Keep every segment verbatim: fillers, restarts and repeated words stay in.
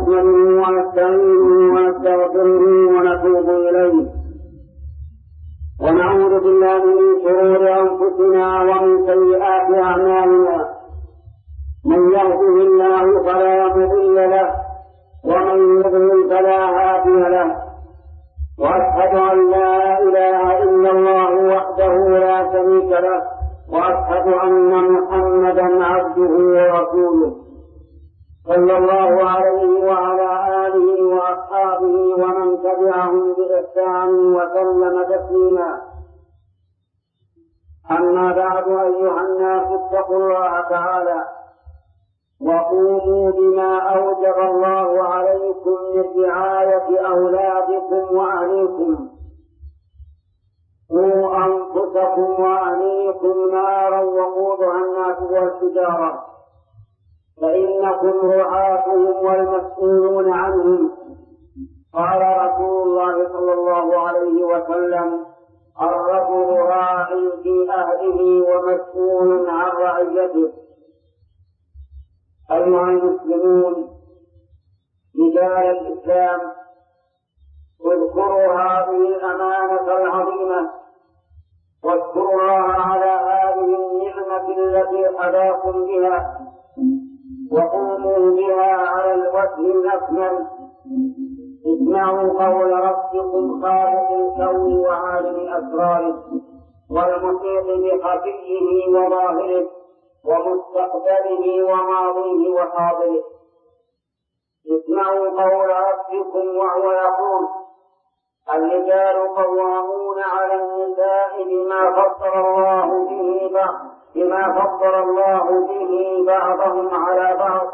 نحمده ونستعينه ونستغفره ونتوب إليه ونعوذ بالله من شرور أنفسنا ومن سيئات أعمالنا من يهده الله فلا مضل له ومن يضلل فلا هادي له وأشهد أن لا إله إلا الله وحده لا شريك له وأشهد أن محمدا عبده ورسوله صلى الله عليه وعلى آله وأصحابه ومن تبعهم بإحسان وسلم تسليما. أما بعد أيها الناس اتقوا الله تعالى وقوموا بما أوجب الله عليكم من رعاية أولادكم وأهليكم. قوا أنفسكم وأهليكم نارا وقودها الناس والحجارة فإنكم رعاتهم والمسؤولون عنهم. قال رسول الله صلى الله عليه وسلم: الرجل راع في أهله ومسؤول عن رعيته. أيها المسلمون رجال الإسلام، اذكروا هذه الأمانة العظيمة واذكروا الله على هذه النعمة التي حداكم بها وقوموا بها على الوجه الأكمل. اسمعوا قول ربكم خالق الكون وعالم أسراره والمحيط بخفيه وظاهره ومستقبله وماضيه وحاضره. اسمعوا قول ربكم وهو يقول: الرجال قوامون على النساء بما فضل الله به بعض بما فضل الله به بعضهم على بعض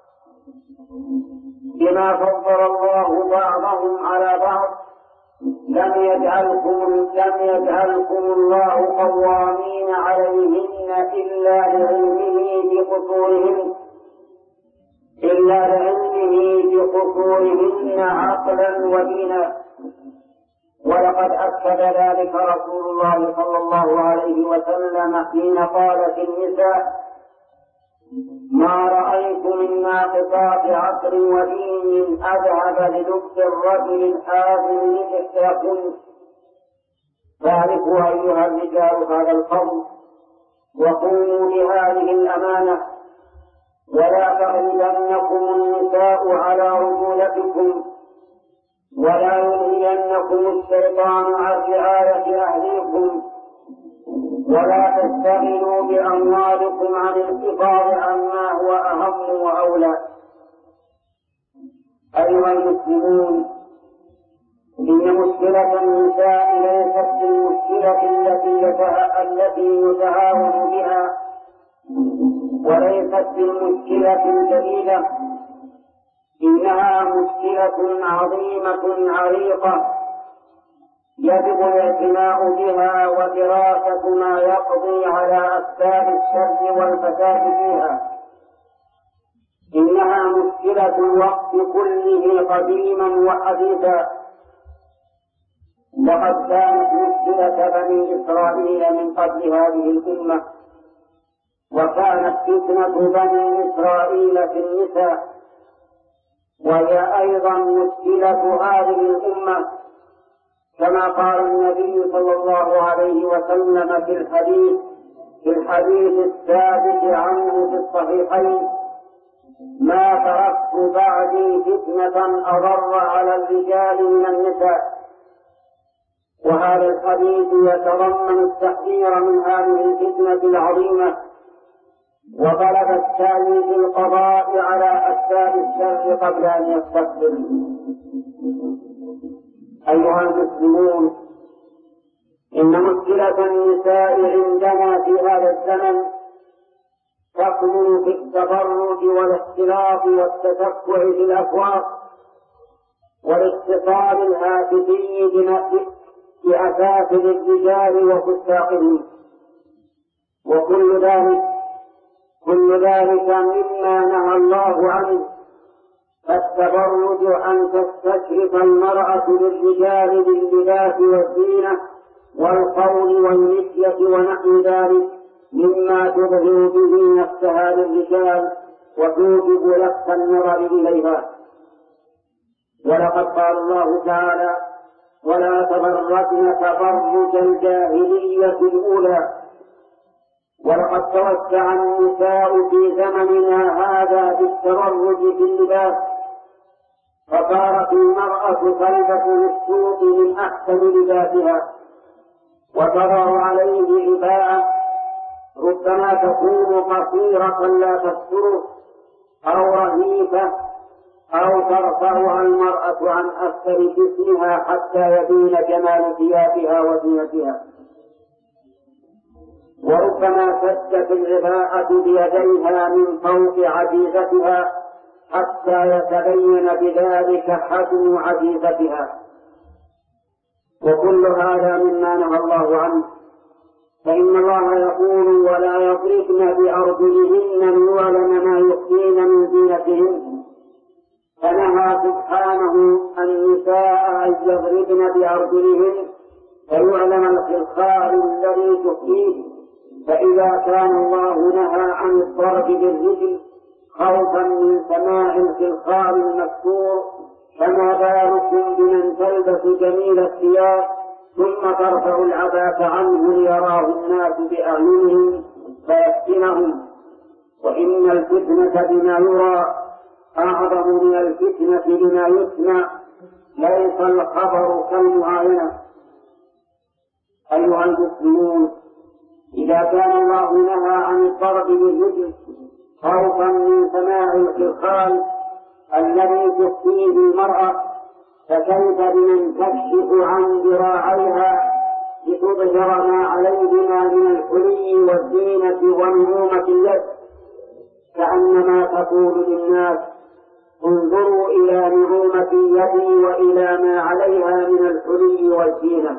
بما فضل الله بعضهم على بعض. لم يجعلكم لم يجعلكم الله قوامين عليهن إلا لعلمه بقصورهن إلا لعلمه بقصورهن عقلا ودينا. ولقد أكد ذلك رسول الله صلى الله عليه وسلم حين قالت النساء: ما رأيت من ناقصات عقل ودين أذهب للبس الرجل الحازم لإحداكن. فاعرفوا أيها الرجال هذا القول وقوموا بهذه الأمانة، ولا تغلبنكم النساء على رجولتكم، ولا يلهينكم الشيطان عن رعاية أهليكم، ولا تستغنوا بأموالكم عن الحفاظ عما هو أهم وأولى. أيها المسلمون، إن مشكلة النساء ليست بالمشكلة التي التي يتهاون بها، وليست بالمشكلة الجديدة، إنها مشكلة عظيمة عريقة يجب الاعتناء بها ودراسة ما يقضي على أسباب الشر والفساد فيها. إنها مشكلة الوقت كله قديما وحديثا. لقد كانت مشكلة بني إسرائيل من قبل هذه الأمة، وكانت فتنة بني إسرائيل في النساء، وهي أيضا مشكلة هذه الأمة، كما قال النبي صلى الله عليه وسلم في الحديث في الحديث الثابت عنه في الصحيحين: ما تركت بعدي فتنة أضر على الرجال من النساء. وهذا الحديث يتضمن التحذير من هذه الفتنة العظيمة وطلب السعي في القضاء على أسباب الشر قبل أن يستقبل. أيها المسلمون، إن مشكلة النساء عندنا في هذا الزمن تكمن في التبرج والاختلاط والتشفع في الأسواق والاتصال الهاتفي بأسافل الرجال وفساقهم، وكل ذلك كل ذلك مما نهى الله عنه. فالتبرج أن تستشرف المرأة للرجال باللباس والزينة والقول والمشية ونحو ذلك مما تظهر به نفسها للرجال وتوجب لفت النظر إليها. ولقد قال الله تعالى: ولا تبرجن تبرج الجاهلية الأولى. ولقد توسع النساء في زمننا هذا بالتبرج في اللباس، فصارت المرأة تلبس للسوق من أحسن لباسها، وتضع عليه عباءة ربما تكون قصيرة لا تستره أو رهيفة، أو ترفعها المرأة عن أسفل جسمها حتى يبين جمال ثيابها وزينتها، وربما شدت العباءة بيديها من فوق عجيزتها حتى يتبين بذلك حجم عجيزتها. وكل هذا مما نهى الله عنه، فإن الله يقول: ولا يضربن بأرجلهن ليعلم ما يخفين من زينتهن. فنهى سبحانه النساء أن يضربن بأرجلهن فيعلم الخلخال الذي تخفيه. فإذا كان الله نهى عن الضرب بالرجل خوفا من سماع الخلخال المكسور، فما بالكم بمن تلبس جميل الثياب ثم ترفع العباءة عنه ليراه الناس بأعينهم فيفتنهم. وإن الفتنة بما يرى أعظم من الفتنة بما يسمع، ليس الخبر كالمعاينة. أيها المسلمون، إذا كان الله نهى عن الضرب بالرجل خوفا من سماع الخلخال الذي تخفيه المرأة، فكيف بمن تكشف عن ذراعيها لتظهر ما عليهما من الحلي والزينة ونعومة اليد، كأنما تقول للناس: انظروا إلى نعومة يدي وإلى ما عليها من الحلي والزينة.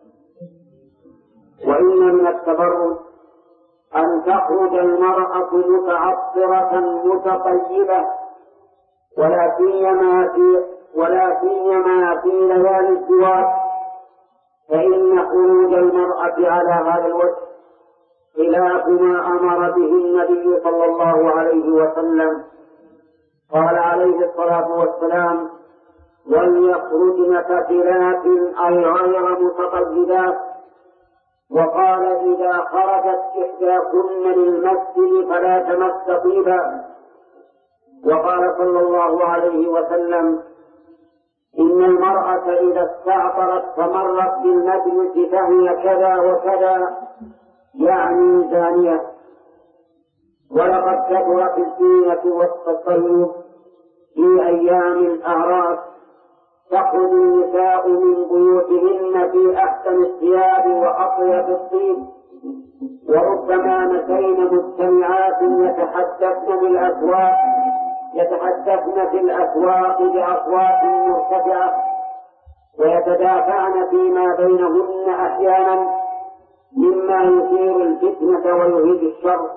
وإن من التبرج أن تخرج المرأة متعطرة متطيبة، ولا سيما في ولا سيما في ليالي الزواج، فإن خروج المرأة على هذا الوجه خلاف ما أمر به النبي صلى الله عليه وسلم. قال عليه الصلاة والسلام: وليخرجن كفلات أي غير متطيبات. وقال: إذا خرجت إحداكن للمسجد فلا تمس طيبا. وقال صلى الله عليه وسلم: إن المرأة إذا استعطرت فمرت بالمجلس فهي كذا وكذا، يعني زانية. ولقد كثرت الزينة والتطيب في أيام الأعراس، تخرج النساء من بيوتهن في أحسن الثياب وأطيب الطيب، وربما نسين مجتمعات يتحدثن بالأسواق يتحدثن في الأسواق بأصوات مرتفعة، ويتدافعن فيما بينهن أحيانا مما يثير الفتنة ويهيج الشر.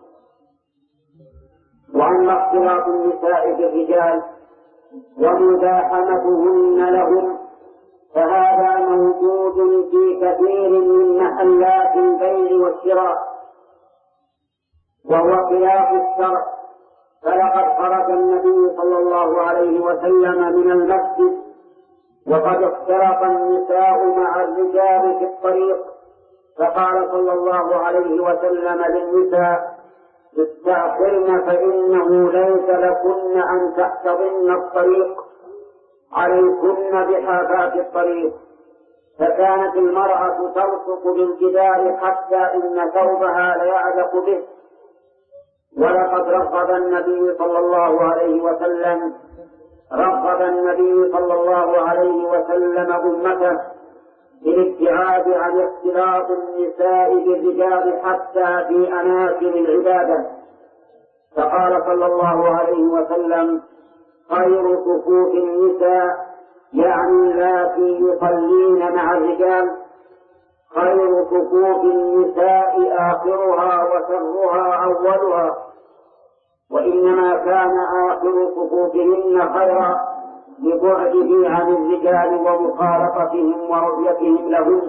وأما اختلاط النساء بالرجال ومزاحمتهن لهم فهذا موجود في كثير من محلات البيع والشراء، وهو خلاف الشرع. فلقد خرج النبي صلى الله عليه وسلم من المسجد وقد اختلط النساء مع الرجال في الطريق، فقال صلى الله عليه وسلم للنساء: استعقلن فإنه ليس لكن أن تحتضن الطريق، عليكن بحافات الطريق. فكانت المرأة تلصق بالجدار حتى إن ثوبها ليعلق به. ولقد رغب النبي صلى الله عليه وسلم رغب النبي صلى الله عليه وسلم أمته بالابتعاد عن اختلاط النساء بالرجال حتى في أماكن العبادة، فقال صلى الله عليه وسلم: خير صفوف النساء، يعني اللاتي يصلين مع الرجال، خير صفوف النساء آخرها وشرها أولها. وإنما كان آخر صفوفهن خيرا لبعده عن الرجال ومخالطتهم ورؤيتهم لهم.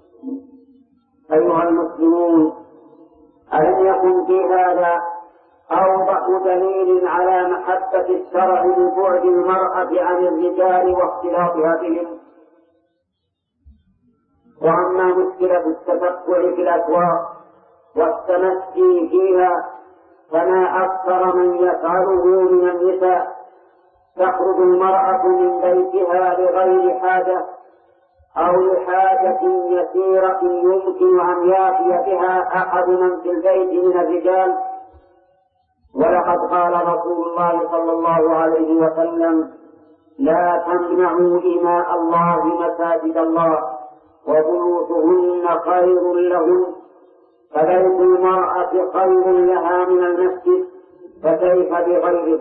أيها المسلمون، ألم يكن في هذا أوضح دليل على محبة الشرع لبعد المرأة عن الرجال واختلاطها بهم. وأما مشكلة التفقع في الأسواق والتمشي فيها فما أكثر من يفعله من النساء. تخرج المرأة من بيتها لغير حاجة أو لحاجة يسيرة يمكن أن يأتي بها أحد من في البيت من الرجال. ولقد قال رسول الله صلى الله عليه وسلم: لا تمنعوا إماء الله مساجد الله وبيوتهن خير لهن، فبيت المرأة خير لها من المسجد، فكيف بغيره؟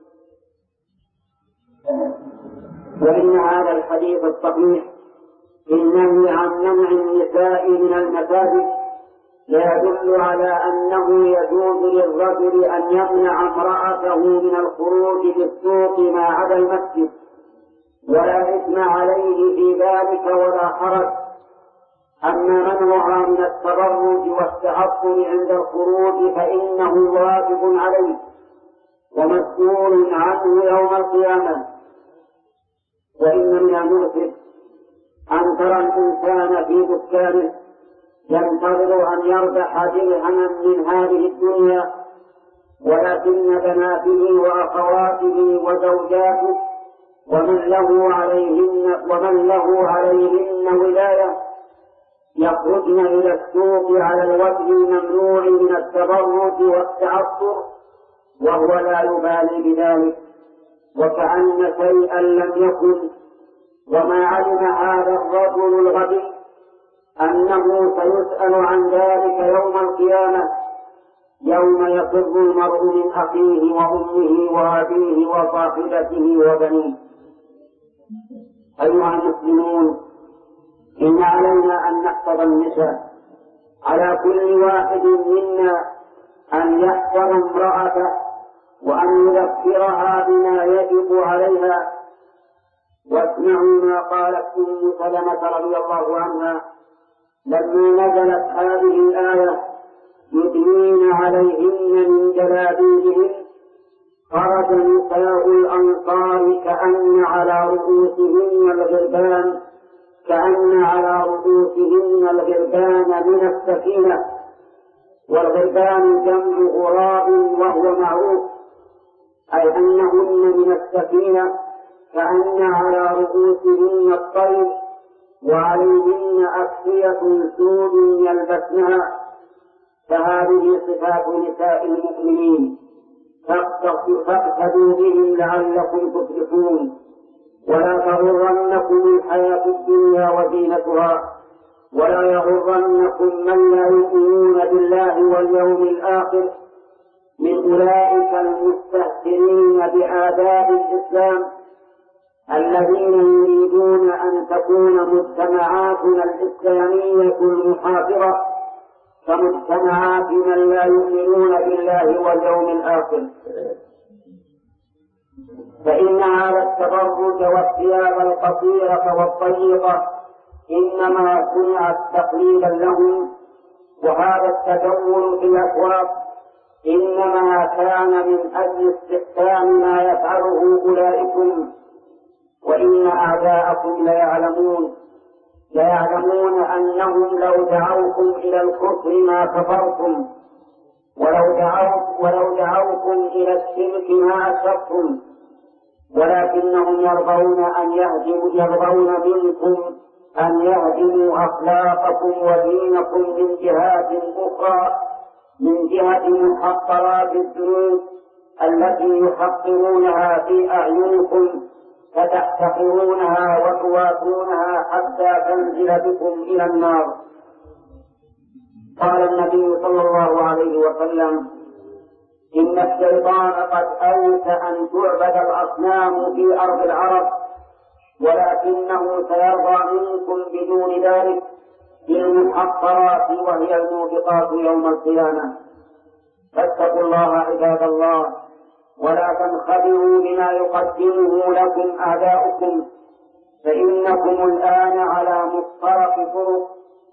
وإن هذا الحديث الصحيح في النهي عن منع النساء من المساجد لا يدل على أنه يجوز للرجل أن يمنع امرأته من الخروج للسوق ما عدا المسجد، ولا إثم عليه في ذلك ولا حرج. أما منعها من التبرج والتعطل عند الخروج فإنه واجب عليه ومسؤول عنه يوم القيامة. وإن من المؤسف أن ترى الإنسان في دكانه ينتظر أن يربح درهما من هذه الدنيا، ولكن بناته وأخواته وزوجاته ومن له عليهن ومن له عليهن ولاية يخرجن إلى السوق على الوجه الممنوع من التبرج والتعطر، وهو لا يبالي بذلك وكأن شيئا لم يكن. وما علم هذا الرجل الغبي أنه سيسأل عن ذلك يوم القيامة، يوم يفر المرء من أخيه وأمه وأبيه وصاحبته وبنيه. أيها المسلمون، إن علينا أن نحفظ النساء. على كل واحد منا أن يحفظ امرأته وأن يذكرها بما يجب عليها. واسمعوا ما قالت أم سلمة رضي الله عنها لما نزلت هذه الآية: يدنين عليهن من جلابيبهن، خرج نساء الأنصار كأن على رؤوسهن الغربان كأن على رؤوسهن الغربان من السكينة. والغربان جمع غراب وهو معروف، أي أنهن من السكينة، كأن على رؤوسهن الطير وعليهن أكسية سود يلبسنها. فهذه صفات نساء المؤمنين، فاقتدوا بهم لعلكم تفلحون. ولا تغرنكم الحياة الدنيا وزينتها، ولا يغرنكم من لا يؤمنون بالله واليوم الآخر من أولئك المستهترين بآداب الإسلام الذين يريدون أن تكون مجتمعاتنا الإسلامية المحافظة كمجتمعات من لا يؤمنون بالله واليوم الآخر. فإن هذا التبرج والثياب القصيرة والضيقة إنما صنعت تقليدا لهم، وهذا التجول في الأسواق إنما كان من أجل استحسان ما يفعله أولئكم. وإن أعداءكم ليعلمون ليعلمون أنهم لو دعوكم إلى الكفر ما كفرتم، ولو دعوكم, ولو دعوكم إلى الشرك ما أشركتم، ولكنهم يرضون أن يهدموا يرضون منكم أن يهدموا أخلاقكم ودينكم من جهات أخرى، من جهة محقرات الذنوب التي يحقرونها في أعينكم فتحتقرونها وتواتونها حتى تنزل بكم إلى النار. قال النبي صلى الله عليه وسلم: إن الشيطان قد أوت أن تعبد الأصنام في أرض العرب، ولكنه سيرضى منكم بدون ذلك بالمحقرات وهي الموبقات يوم القيامة. فاتقوا الله عباد الله، ولا تنخدعوا بما يقدمه لكم أعداؤكم، فإنكم الآن على مفترق طرق،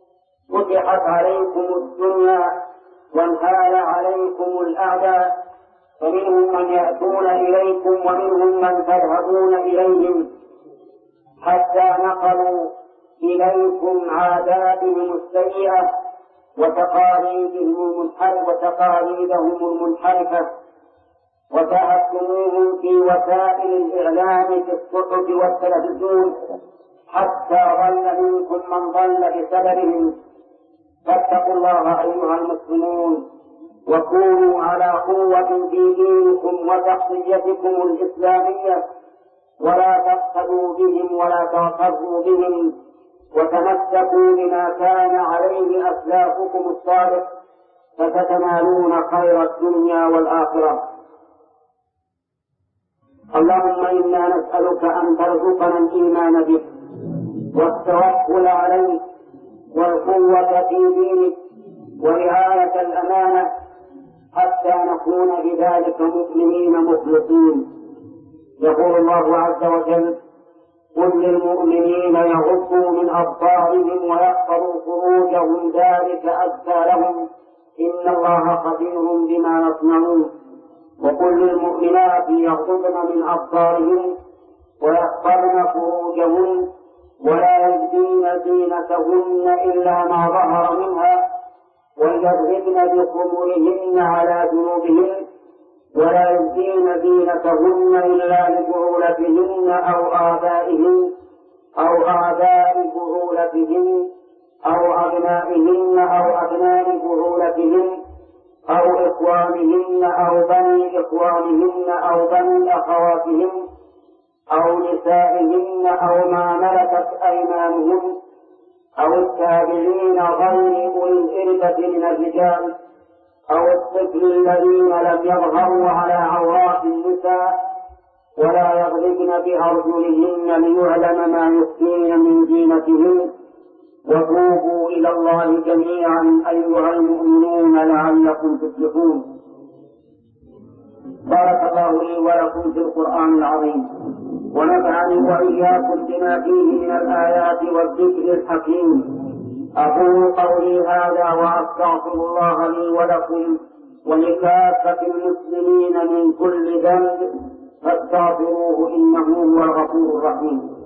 فتحت عليكم الدنيا وانهال عليكم الأعداء، فمنهم من يأتون إليكم ومنهم من تذهبون إليهم، حتى نقلوا إليكم عاداتهم السيئة وتقاليدهم وتقاليدهم المنحرفة، وشاهدتموهم في وسائل الإعلام في الصحف والتلفزيون، حتى ضل منكم من ضل بسببهم. فاتقوا الله أيها المسلمون، وكونوا على قوة في دينكم وشخصيتكم الإسلامية، ولا تقتدوا بهم ولا تغتروا بهم، وتمسكوا بما كان عليه أسلافكم الصالح، فستنالون خير الدنيا والآخرة. اللهم إنا نسألك أن ترزقنا الإيمان بك والتوكل عليك والقوة في دينك ورعاية الأمانة، حتى نكون بذلك مؤمنين مخلصين. يقول الله عز وجل: قل للمؤمنين يغضوا من أبصارهم ويحفظوا فروجهم ذلك أزكى لهم إن الله خبير بما يصنعون. وقل للمؤمنات يغضضن من أبصارهن ويحفظن فروجهن ولا يبدين زينتهن إلا ما ظهر منها وليضربن بخمرهن على جنوبهن ولا يبدين زينتهن إلا لبعولتهن أو آبائهن أو آباء بعولتهن أو أبنائهن أو أبناء بعولتهن أو إخوانهن أو بني إخوانهن أو بني أخواتهن أو نسائهن أو ما ملكت أيمانهن أو التابعين غير أولي الإربة من الرجال أو الطفل الذين لم يظهروا على عورات النساء ولا يضربن بأرجلهن ليعلم ما يخفين من زينتهن. وتوبوا إلى الله جميعا أيها المؤمنون لعلكم تفلحون. بارك الله لي ولكم في القرآن العظيم، ونفعني وإياكم بما فيه من الآيات والذكر الحكيم. أقول قولي هذا وأستغفر الله لي ولكم ولكافة المسلمين من كل ذنب، فاستغفروه إنه هو الغفور الرحيم.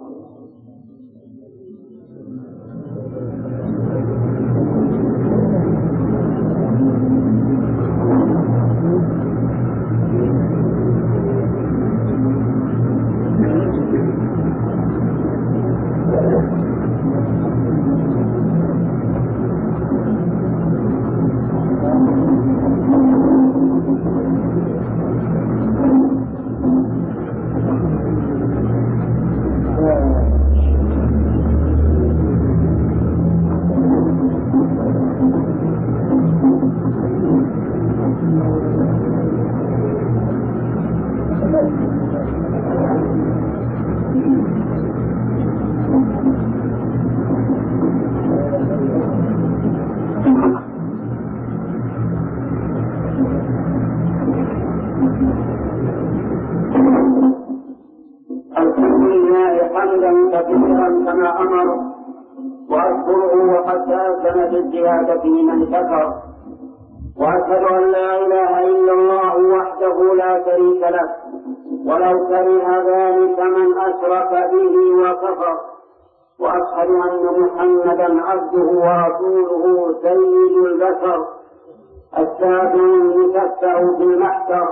كما أمر وأذكره وقد تأذن بالزيادة من شكر، وأشهد أن لا إله إلا الله وحده لا شريك له ولو كره ذلك من أشرك به وكفر، وأشهد أن محمدا عبده ورسوله سيد البشر الشافع المشفع في المحشر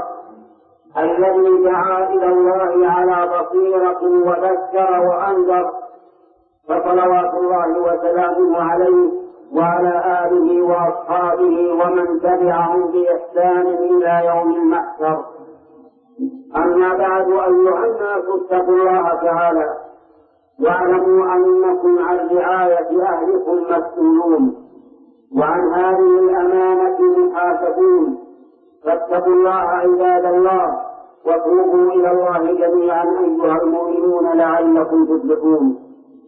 الذي دعا إلى الله على بصيرة وذكر وأنذر، فصلوات الله وسلامه عليه وعلى آله وأصحابه ومن تبعهم بإحسان إلى يوم المحشر. أما بعد، أيها الناس اتقوا الله تعالى واعلموا أنكم عن رعاية أهلكم مسؤولون وعن هذه الأمانة محاسبون، فاتقوا الله عباد الله وتوبوا إلى الله جميعا أيها المؤمنون لعلكم تفلحون.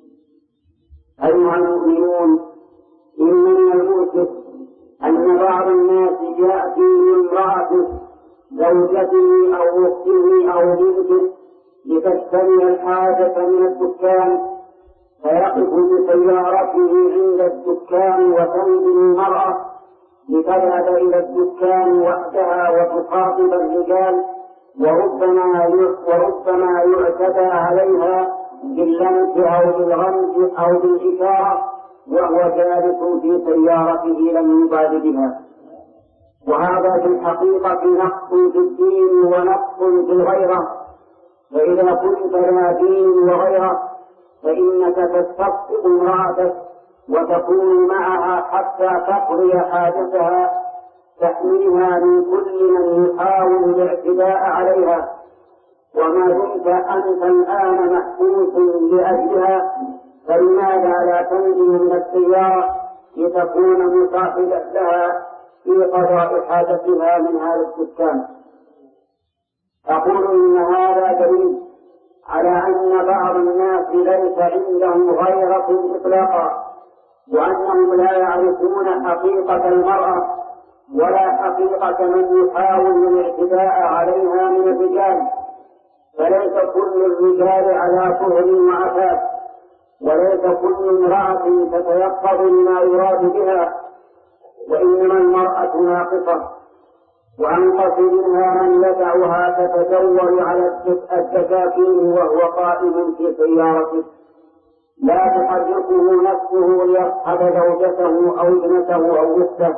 أيها المؤمنون، إن من المؤسف أن بعض الناس يأتي لامرأته زوجته أو أخته أو بنته لتشتري الحاجة من الدكان، فيقف بسيارته عند الدكان وتنزل المرأة لتذهب إلى الدكان وحدها وتخاطب الرجال، وربما وربما يعتدى عليها باللمس أو بالغمز أو بالإشارة وهو جالس في سيارته لم يبال بها. وهذا في الحقيقة نقص في الدين ونقص في الغيرة، فإذا كنت لا دين وغيرة فإنك تستقطب امرأتك وتكون معها حتى تقضي حاجتها، تحميها من كل من يحاول الاعتداء عليها، وما دمت أنت الآن محبوس لأجلها فلماذا لا تنزل من السيارة لتكون مصاحبة لها في قضاء حاجتها من هذا السكان؟ أقول إن هذا دليل على أن بعض الناس ليس عندهم غيرة إطلاقا، وأنهم لا يعرفون حقيقة المرأة ولا حقيقة من يحاول الاعتداء عليها من الرجال. فليس كل الرجال على طهر وعفاف، وليس كل امرأة تتيقظ لما يراد بها، وإنما المرأة ناقصة، وأنقص منها من يدعها تتجول على الدكاكين وهو قائم في سيارته لا تحركه نفسه ليصحب زوجته أو ابنته أو أخته.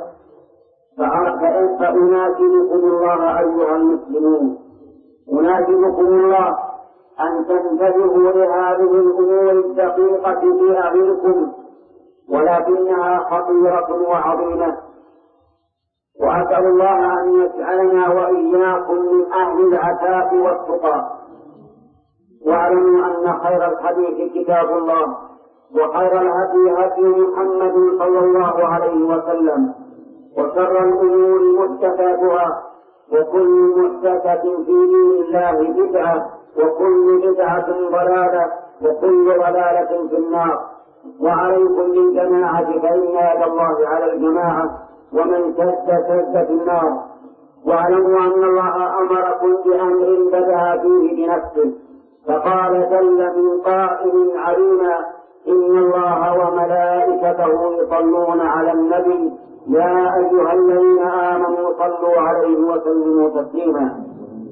فأناشدكم الله أيها المسلمون، أناشدكم الله أن تنتبهوا لهذه الأمور الدقيقة في أعينكم، ولكنها خطيرة وعظيمة. وأسأل الله أن يجعلنا وإياكم من أهل العفاف والتقى. واعلموا أن خير الحديث كتاب الله، وخير الهدي هدي محمد صلى الله عليه وسلم، وشر الأمور محدثاتها، وكل محدثة في دين الله بدعة، وكل بدعة ضلالة، وكل ضلالة في النار. وعليكم بالجماعة فإن يد الله على الجماعة، ومن شد شد في النار. واعلموا أن الله أمركم بأمر بدأ فيه بنفسه، فقال جل من قائل علينا: إن الله وملائكته يصلون على النبي يا أيها الذين آمنوا صلوا عليه وسلموا تسليما.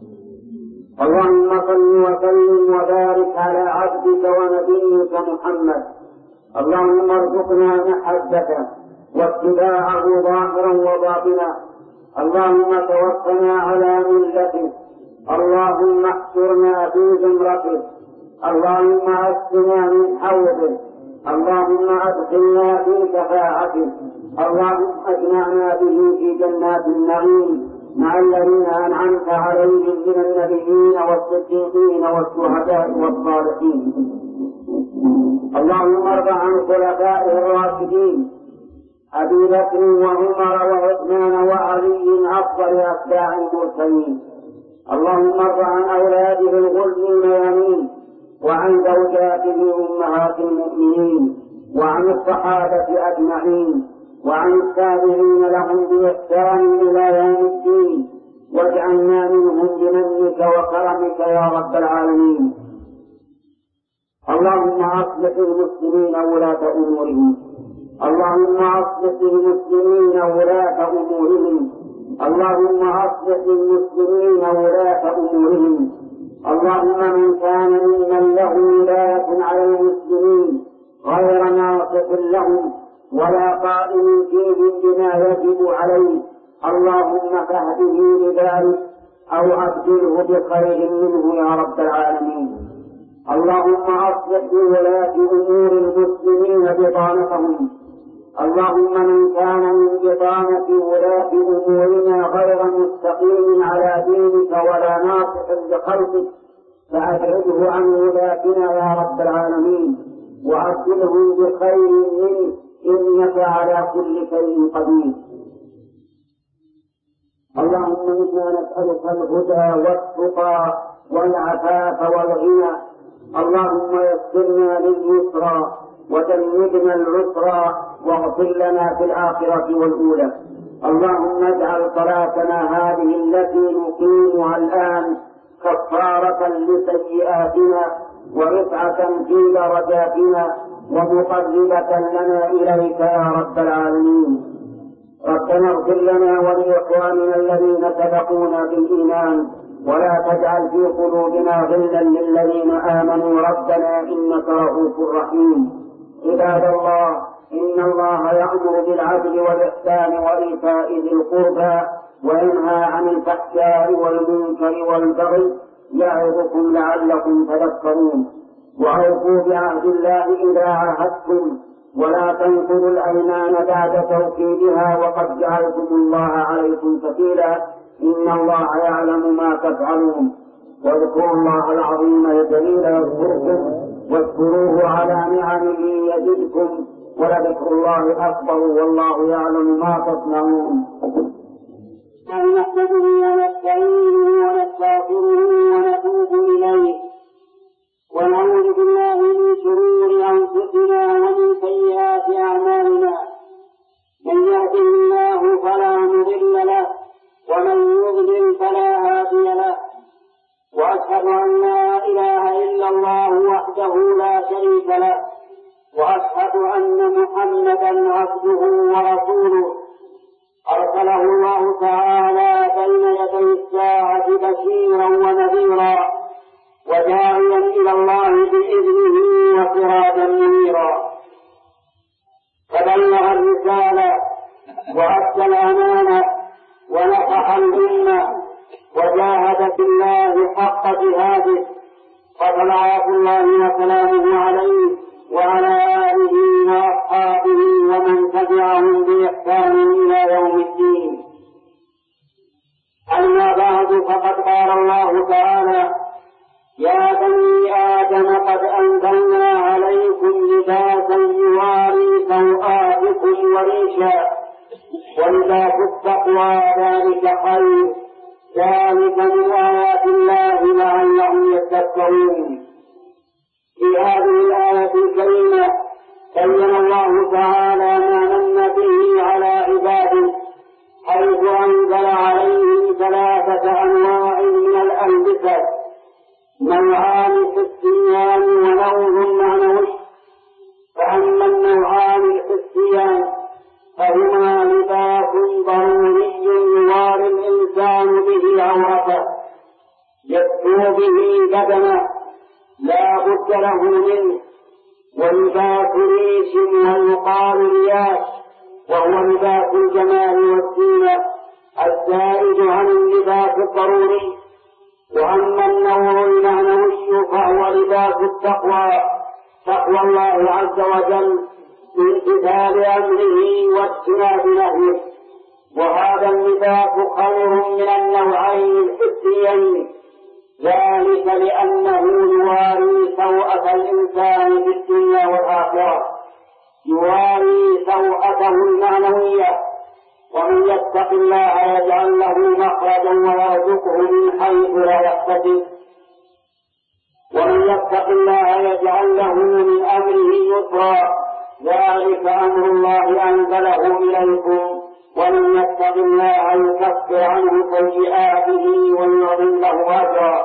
اللهم صل وسلم وبارك على عبدك ونبيك محمد. اللهم ارزقنا محبته واتباعه ظاهرا وباطنا. اللهم توفنا على ملته. اللهم احشرنا في زمرته. اللهم اسقنا من حوضه. اللهم ادخلنا في شفاعته. اللهم اجمعنا به في جنات النعيم مع الذين انعمت عليهم من النبيين والصديقين والشهداء والصالحين. اللهم ارض عن خلفائه الراشدين ابي بكر وعمر وعثمان وعلي افضل اتباع المرسلين. اللهم ارض عن اولاده الغر الميامين، وعن زوجاته امهات المؤمنين، وعن الصحابه اجمعين، وعن التابعين لهم باحسان الى يوم الدين، واجعلنا منهم بمنك وكرمك يا رب العالمين. اللهم اصلح المسلمين ولاة امورهم. اللهم اصلح المسلمين ولاة امورهم. اللهم اصلح المسلمين ولاة امورهم. اللهم من كان ممن له ولاية على المسلمين غير ناصح لهم ولا قائم فيهم بما يجب عليه، اللهم فاهده لذلك أو أبدله بخير منه يا رب العالمين. اللهم أصلح ولاة أمور المسلمين بطانتهم. اللهم من كان من بطانة ولاة أمورنا غير مستقيم على دينك ولا ناصح لخلقك فأبعده عن ولاتنا يا رب العالمين، وأبدلهم بخير منه إنك على كل شيء قدير. اللهم إنا نسألك الهدى والتقى والعفاف والغنى. اللهم يسرنا لليسرى وجنبنا العسرى، واغفر لنا في الآخرة والأولى. اللهم اجعل صلاتنا هذه التي نقيمها الآن كفارة لسيئاتنا ورفعة في درجاتنا ومقربة لنا إليك يا رب العالمين. ربنا اغفر لنا ولإخواننا الذين سبقونا بالإيمان ولا تجعل في قلوبنا غلا للذين آمنوا ربنا إنك رؤوف رحيم. عباد الله، إن الله يأمر بالعدل والإحسان وإيتاء ذي القربى وينهى عن الفحشاء والمنكر والبغي يعظكم لعلكم تذكرون. وأوفوا بعهد الله إذا عاهدتم ولا تنقضوا الأيمان بعد توكيدها وقد جعلتم الله عليكم كفيلا إن الله يعلم ما تفعلون. واذكروا الله العظيم الجليل يذكركم واذكروه على نعمه يزدكم ولذكر الله أكبر والله يعلم ما تصنعون. نحمده ونستعينه ونستغفره ونتوب إليه ونعوذ بالله من شرور أنفسنا ومن سيئات أعمالنا. من يهده الله فلا مضل له ومن يضلل فلا هادي له. وأشهد أن لا إله إلا الله وحده لا شريك له وأشهد أن محمدا عبده ورسوله أرسله الله تعالى بين يدي الساعة بشيرا ونذيرا وداعيا إلى الله بإذنه وسراجا منيرا. فبلغ الرسالة وأدى الأمانة ونصح الأمة وجاهد في الله حق جهاده فصلوات الله وسلامه عليه وعلى آله وأصحابه ومن تبعهم بإحسان إلى يوم الدين. أما بعد، فقد قال الله تعالى: يا بني آدم قد أنزلنا عليكم لباسا يواري سوآتكم وريشا ولباس التقوى ذلك خير ذلك من آيات الله لعلهم يتذكرون. في هذه الآية الكريمة بين الله تعالى ما من به على عباده حيث أنزل عليهم ثلاثة أنواع من الألبسة: نوعان حسيان ونوع معنوي. فأما النوعان الحسيان فهما لباس ضروري يواري الإنسان به عورته يستر به بدنه لا بد له منه، ولباس ريش ويقال رياش وهو لباس الجمال والزينة الزائد عن اللباس الضروري. وأما النوع المعنوي فهو لباس التقوى، تقوى الله عز وجل بامتثال أمره واجتناب نهيه. وهذا اللباس خير من النوعين الحسيين، ذلك لأنه يواري سوءة الإنسان في الدنيا والآخرة، يواري سوءته المعنوية. ومن يتق الله يجعل له مخرجا ويرزقه من حيث لا يحتسب، ومن يتق الله يجعل له من أمره يسرا، ذلك أمر الله أنزله إليكم. ومن يتق الله يكفر عنه سيئاته ويعظم له أجرا.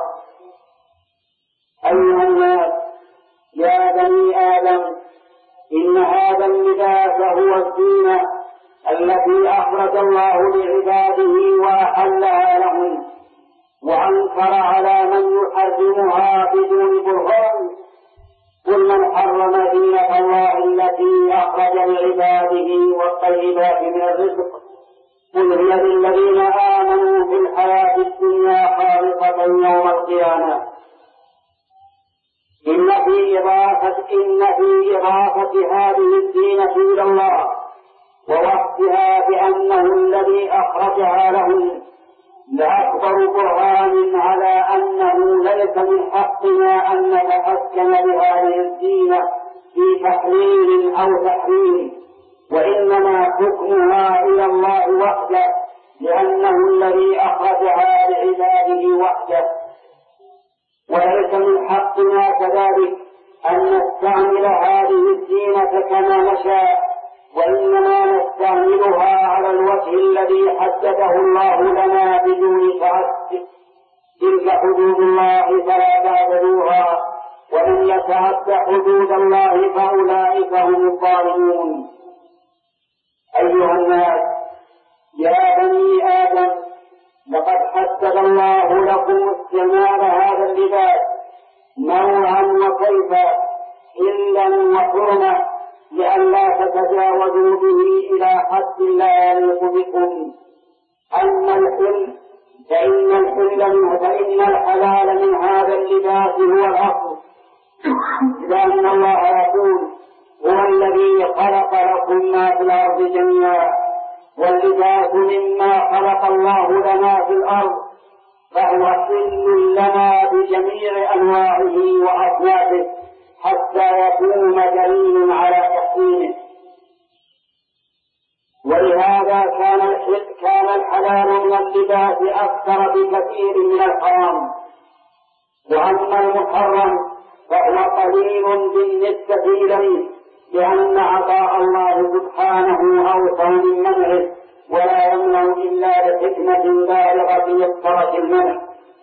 أيها الناس، يا بني آدم، إن هذا اللباس هو الزينة التي أخرج الله لعباده وأحلها لهم، وأنكر على من يحرمها بدون برهان. قل من حرم زينة الله التي أخرج لعباده والطيبات من الرزق قل هي للذين آمنوا في الحياة الدنيا خالصة يوم القيامة. إن في إضافة إن في إضافة هذه الزينة إلى الله ووصفها بأنه الذي أخرجها لهم لأكبر برهان على أنه ليس من حقنا أن نتحكم بهذه الزينة في تحليل أو تحريم، وإنما حكمها إلى الله وحده، لأنه الذي أخرجها لعباده وحده. وليس من حقنا كذلك أن نستعمل هذه الزينة كما نشاء، وإنما نستعملها على الوجه الذي حدده الله لنا بدون تعد. تلك حدود الله فلا تعتدوها، ومن يتعد حدود الله فأولئك هم الظالمون. أيها الناس، يا بني آدم لقد حدد الله لكم استعمال هذا اللباس نوعا وكيفا إلا وحرمة لئلا تتجاوزوا به إلى حد لا يليق بكم. أما الحل فإن الحل منه فإن الحلال من هذا اللباس هو الأصل، لأن الله يقول هو الذي خلق لكم ما في الأرض جميعا، واللباس مما خلق الله لنا في الأرض، فهو حل لنا بجميع أنواعه وأصنافه حتى يكون دليل على تحسينه. ولهذا كان كان الحلال من اللباس أكثر بكثير من الحرام، وأما المحرم فهو قليل بالنسبة إليه، لأن عطاء الله سبحانه أوسع من منعه، ولا يمنع إلا لحكمة بالغة اقتضت المنع.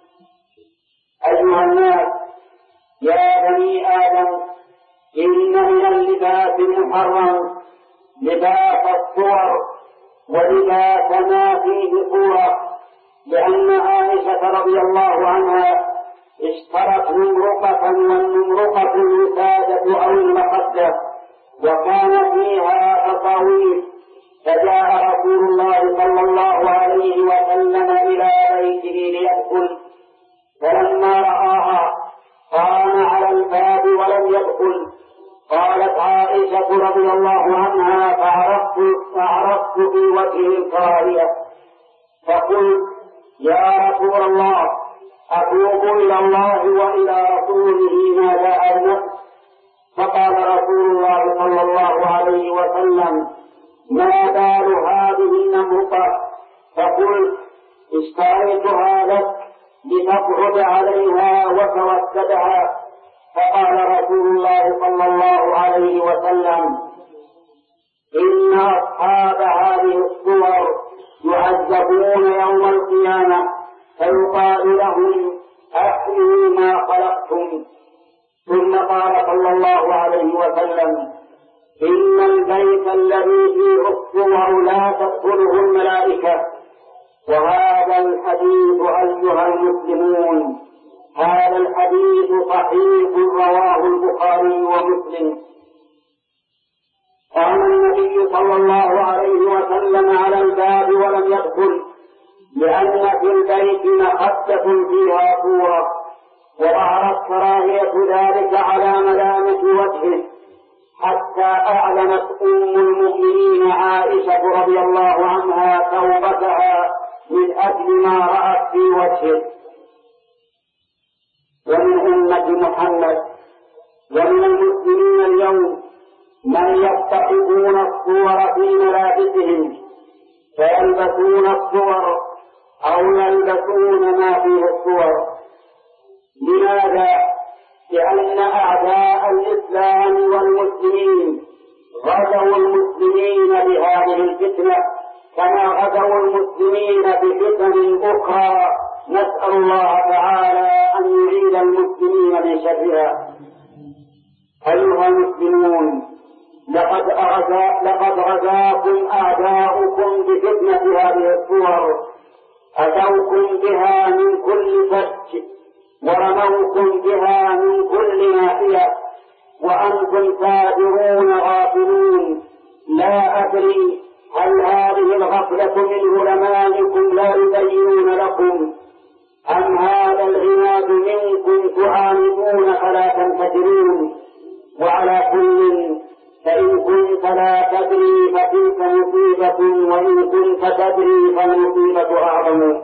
أيها الناس، يا بني آدم، إن من اللباس المحرم لباس الصور ولباس ما فيه صورة، لأن عائشة رضي الله عنها اشترت نمرقة، والنمرقة الوسادة أو المخدة، وكان فيها تصاوير، فجاء رسول الله صلى الله عليه وسلم إلى بيته ليأكل، فلما رآها قام على الباب ولم يدخل. قالت عائشة رضي الله عنها فعرفت, فعرفت في وجهه الكراهية، فقلت يا رسول الله أتوب إلى الله وإلى رسوله ماذا أذنب؟ فقال رسول الله صلى الله عليه وسلم ما بال هذه النمرقة؟ فقلت اشتريتها لك لتقعد عليها وتوسدها. فقال رسول الله صلى الله عليه وسلم إن أصحاب هذه الصور يعذبون يوم القيامة، فيقال لهم أحيوا ما خلقتم. ثم قال صلى الله عليه وسلم إن البيت الذي فيه الصور لا تدخله الملائكة. وهذا الحديث أيها المسلمون، هذا الحديث صحيح رواه البخاري ومسلم. قام النبي صلى الله عليه وسلم على الباب ولم يدخل، لأن في البيت مخدة فيها صورة، وظهرت كراهية ذلك على ملامة وجهه، حتى أعلنت أم المؤمنين عائشة رضي الله عنها توبتها من أجل ما رأت في وجهه. ومن أمة محمد ومن المسلمين اليوم من يتخذون الصور في ملابسهم، فيلبسون الصور أو يلبسون ما فيه الصور. لماذا؟ لأن أعداء الإسلام والمسلمين غزوا المسلمين بهذه الفتنة، كما غزوا المسلمين بفتن أخرى، نسأل الله تعالى أن يعيد المسلمين من شرها. أيها المسلمون، لقد أغزى لقد غزاكم أعداؤكم بفتنة هذه الصور، أتوكم بها من كل فج، ورموكم بها من كل ناحية، وأنتم سادرون غافلون. لا أدري هل هذه الغفلة من علمائكم لا يبينون لكم، أم هذا العناد منكم تعاندون فلا تنفجرون. وعلى كل فإن كنت لا تدري فتلك مصيبة، وإن كنت تدري فالمصيبة أعظم.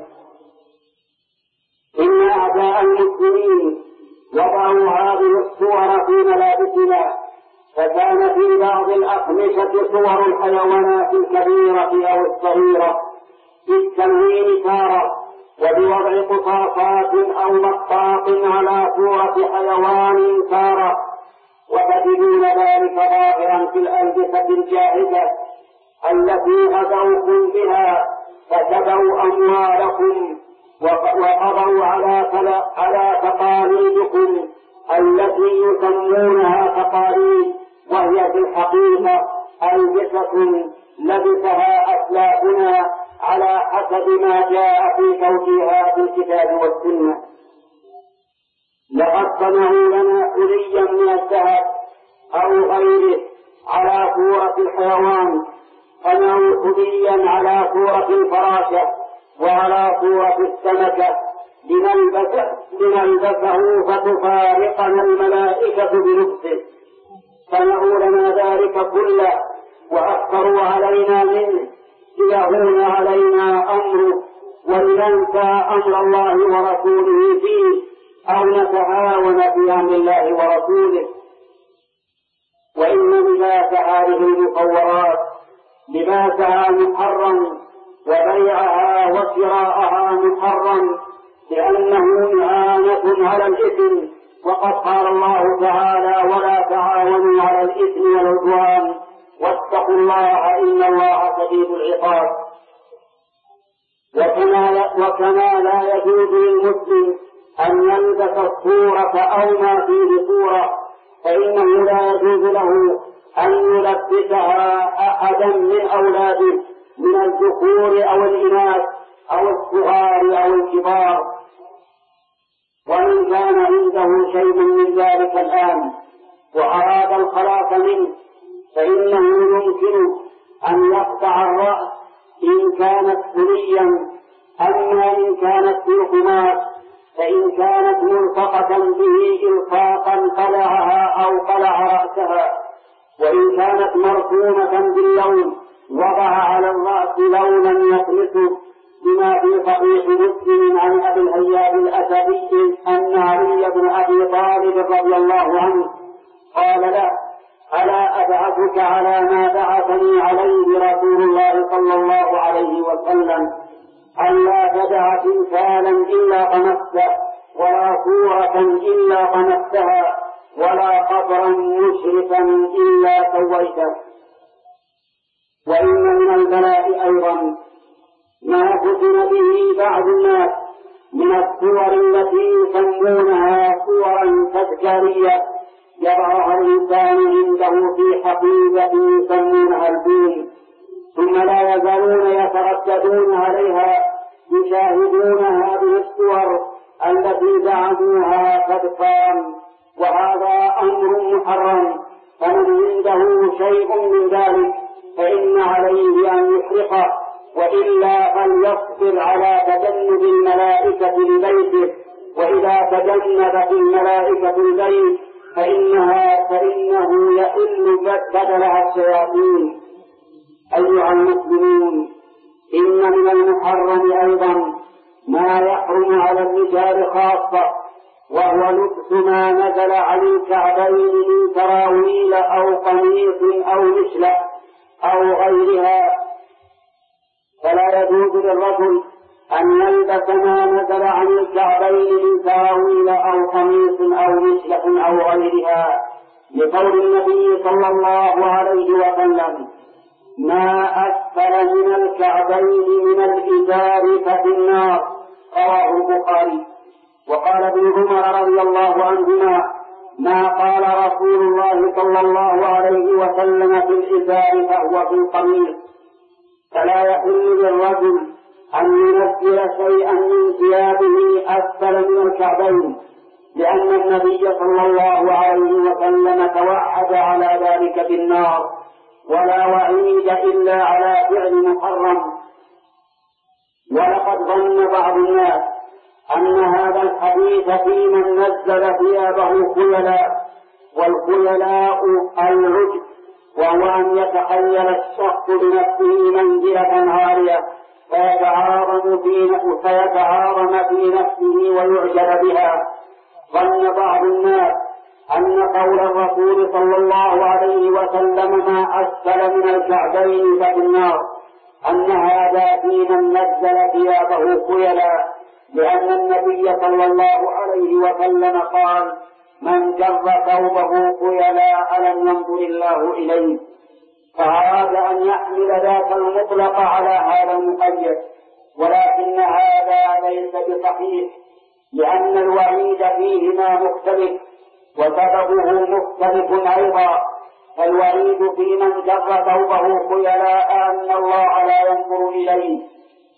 إن أعداء المسلمين وضعوا هذه الصور في ملابسنا، فكان في بعض الأقمشة صور الحيوانات الكبيرة أو الصغيرة بالتلوين تارة، وبوضع قصاصات أو مطاط على صورة حيوان تارة، وتجدون ذلك ظاهرا في الألبسة الجاهزة التي غزوكم بها، فسبوا أموالكم وقضوا على على تقاليدكم التي يسمونها تقاليد، وهي في الحقيقة ألبسة لبسها أسلافنا على حسب ما جاء في توجيهات الكتاب والسنة. لقد صنعوا لنا حليا من الذهب أو غيره على صورة الحيوان، صنعوا حليا على صورة الفراشة وعلى صورة السمكة لنلبسه فتفارقنا الملائكة بلبسه. صنعوا لنا ذلك كله وأكثروا علينا منه ليهون علينا أمره ولننسى أمر الله ورسوله فيه أو نتهاون في أمر الله ورسوله. وإن لباس هذه المصورات لباسها محرم وبيعها وشراءها محرم لأنه إعانة على الإثم، وقد قال الله تعالى: ولا تعاونوا على الإثم والعدوان واتقوا الله إن الله شديد العقاب. وكما, وكما لا يجوز للمسلم أن يلبس الصورة أو ما فيه صورة، فإنه لا يجوز له أن يلبسها أحدا من أولاده من الذكور أو الإناث أو الصغار أو الكبار. ومن كان عنده شيء من ذلك الآن وأراد الخلاص منه فإنه يمكن أن يقطع الرأس إن كانت حليا، أما إن كانت في خمار فإن كانت ملصقة به إلصاقا قلعها أو قلع رأسها، وإن كانت مرسومة باللون وضع على الرأس لونا يطمسه، بما في صحيح مسلم عن أبي الهياب الأسدي أن علي بن أبي طالب رضي الله عنه قال له: ألا أبعثك على ما بعثني عليه رسول الله صلى الله عليه وسلم، ألا تدع تمثالا إلا طمسته ولا صورة إلا طمستها ولا قبرا مشرفا إلا سويته. وإن من البلاء أيضا ما فتن به بعض الناس من الصور التي يسمونها صورا تذكارية يضعها الإنسان عنده في حقيبة يسمونها البوم، ثم لا يزالون يترددون عليها يشاهدون هذه الصور التي زعموها تذكارا، وهذا أمر محرم. فمن عنده شيء من ذلك فإن عليه أن يحرقه، وإلا فليصبر على تجنب الملائكة لبيته، وإذا تجنبت الملائكة البيت فإنها فإنه يحل بدلها الشياطين. أيها المسلمون، إن من المحرم أيضا ما يحرم على الرجال خاصة، وهو لبس ما نزل عن الكعبين من سراويل أو قميص أو مشلة أو غيرها. فلا يجوز للرجل أن يلبس ما نزل عن الكعبين من سراويل أو قميص أو مشلة أو غيرها، لقول النبي صلى الله عليه وسلم: ما أسفل من الكعبين من الإزار ففي النار، رواه البخاري. وقال ابن عمر رضي الله عنهما: ما قال رسول الله صلى الله عليه وسلم في الإزار فهو في القميص. فلا يحل للرجل أن ينزل شيئا من ثيابه أسفل من الكعبين، لأن النبي صلى الله عليه وسلم توعد على ذلك بالنار، ولا وعيد إلا على فعل محرم. ولقد ظن بعض الناس أن هذا الحديث في من نزل ثيابه خيلاء، والخيلاء العجب، وهو أن يتخيل الشخص بنفسه منزلة عالية فيتعاظم في نفسه فيتعاظم في نفسه ويعجب بها. ظن بعض الناس أن قول الرسول صلى الله عليه وسلم ما أسفل من الكعبين ففي النار أن هذا في من نزل ثيابه خيلاء، لأن النبي صلى الله عليه وسلم قال: من جر ثوبه خيلاء لم ينظر الله إليه. فأراد أن يحمل ذاك المطلق على هذا المقيد، ولكن هذا ليس بصحيح، لأن الوعيد فيهما مختلف وسببه مختلف أيضا. فالوعيد في من جر ثوبه خيلاء أن الله لا ينظر إليه،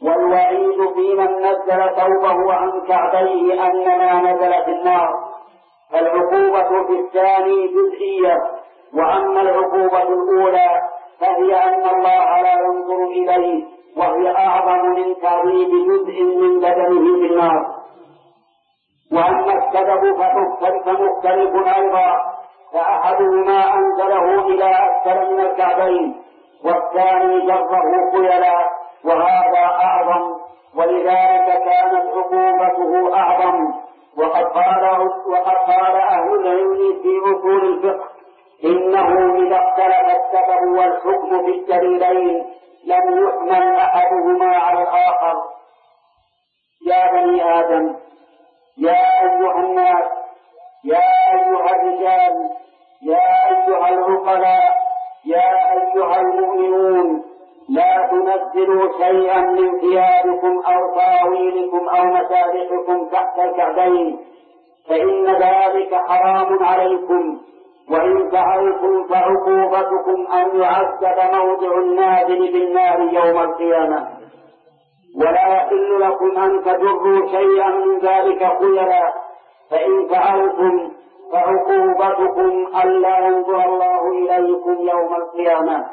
والوعيد في من نزل ثوبه عن كعبيه أنما نزل في النار. فالعقوبة في الثاني جزئية، وأما العقوبة الأولى فهي أن الله لا ينظر إليه، وهي أعظم من تعذيب جزء من بدنه في النار. وأما السبب فمختلف أيضا، فأحدهما أنزله إلى أسفل من الكعبين، والثاني جره خيلا، وهذا أعظم، ولذلك كانت عقوبته أعظم. وقد قال وقد قال أهل العلم في أصول الفقه إنه إذا اختلف السبب والحكم في الدليلين لم يحمل أحدهما على الآخر. يا بني آدم، يا أيها الناس، يا أيها الرجال، يا أيها العقلاء، يا أيها المؤمنون، لا تنزلوا شيئا من ثيابكم أو سراويلكم أو مسارحكم تحت الكعبين، فإن ذلك حرام عليكم، وإن فعلتم فعقوبتكم أن يعذب موضع النازل بالنار يوم القيامة. ولا يحل لكم أن تجروا شيئا من ذلك خيلا، فإن فعلتم فعقوبتكم ألا ينظر الله إليكم يوم القيامة.